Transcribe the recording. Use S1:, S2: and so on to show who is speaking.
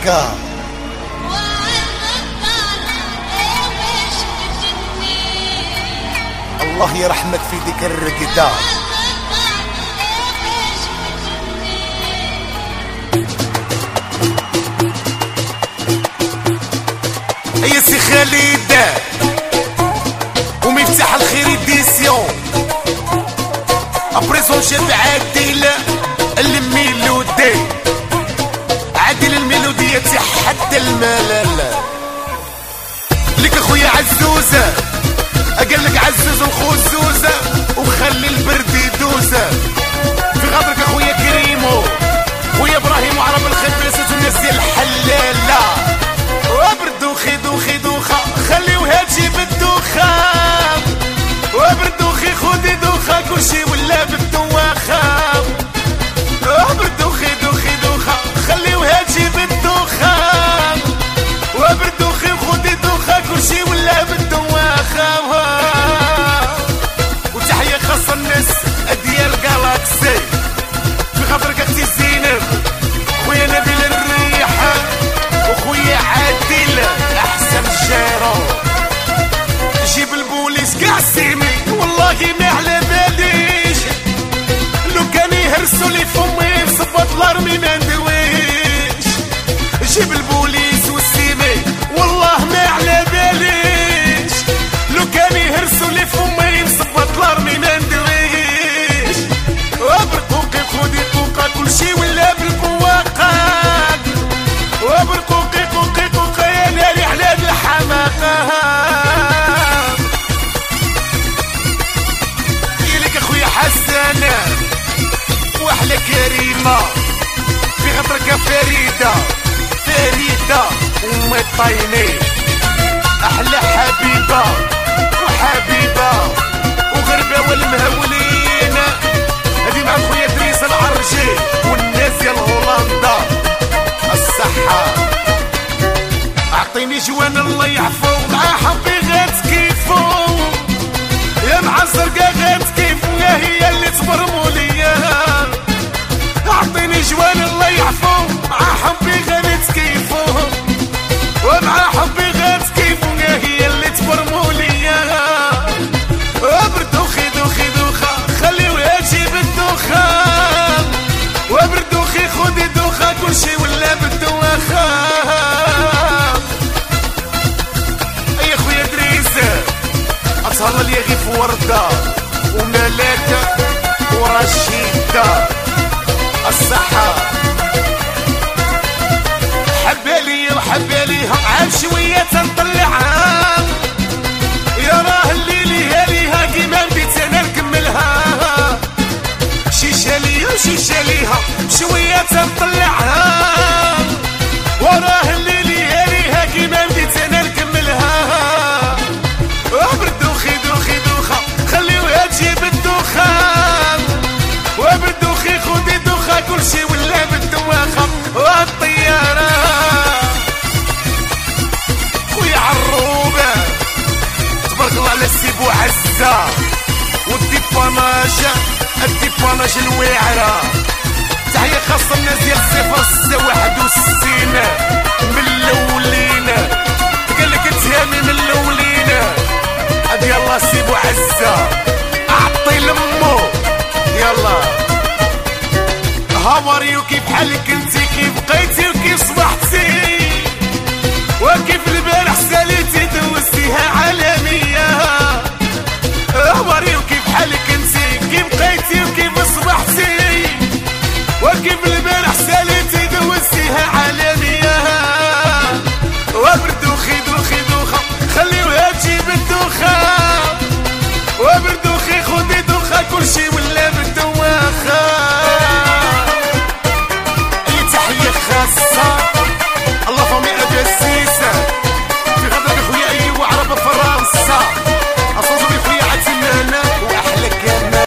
S1: هكا. الله يرحمك في ديك الرقدة. يا سي خالد ومفتاح الخير ديسيون ابريزون شاب عادل الميلودي، عادل الميلودية تحدى الملل لك اخويا عزوزة، قالك عزوز الخزوزة وخلي البرد يدوزة في غدرك اخويا كريمو خويا ابراهيم وعرب الخبيزة والناس ديال الحلالة وبردوخي دوخي دوخة خليوها تجيب الدوخة وبردوخي خودي دوخة كلشي ولا بالدواخة وبردوخي دوخي دوخة خليوها تجيب الدوخة وبردوخي خودي دوخة كلشي ولا بالدواخة. وتحية خاصة الناس ديال جالاكسي في خاطرك اختي زينب خويا نبيل الريحة وخويا عادل احسن جارو. جيب البوليس كاع سيمي والله ما على باليش، لو كان يهرسوا لي فمي بصبط الارمي ما ندويش. جيب البوليس والسيمي والله ما على باليش، لو كان يهرسوا لي فمي بصبط الارمي ما ندويش. وبرقوقي خودي قوقا كلشي ولا بالقواقا وبرقوقي قوقي قوقا يا ناري على هاد الحماقة. يليك اخويا حسن واحلى كريمة في غدرك فريدة فريدة أم الطيني أحلى حبيبة وحبيبة وغربة والمهولين هذي مع خويا دريس العرجي والناس ديال هولندا الصحة. أعطيني جوان الله يعفو مع حبي غتكيفو يا مع الزرقا غتكيفو يا هي اللي تبرمو ليا. أعطيني جوان الله يعفو مع حبي غتكيفو ومع حبي غتكيفو يا هي اللي تبرمو ليا. وبردوخي دوخي دوخة خليوها تجيب الدوخة وبردوخي خودي دوخة كلشي ولا بالدواخة. يا خويا دريس أتهلا لي غير في وردة وملاكة ورشيدة الصحة. حبالي وحباليها عام شوية تنطلعها يا راه الليلي هاليها كيما بديت انا نكملها. شيشة ليا وشيشة ليها شوية تنطلعها وراه الليلي هاليها كيما بديت انا نكملها. وبردوخي دوخي دوخة خليوها تجيب الدوخة وبردوخي خودي دوخة كلشي ولا بالدواخة. والطيارة خويا عروبة تبارك الله على السيب وعزة والديباناج الديباناج الواعرة. تحية خاصة الناس ديال 0661 من الاولين قالك تهامي من الاولين هادي يلا سيب وعزة اعطي لمو يلا. هاوريو كيف حالك انتي كيف بقيتي وكيف صبحتي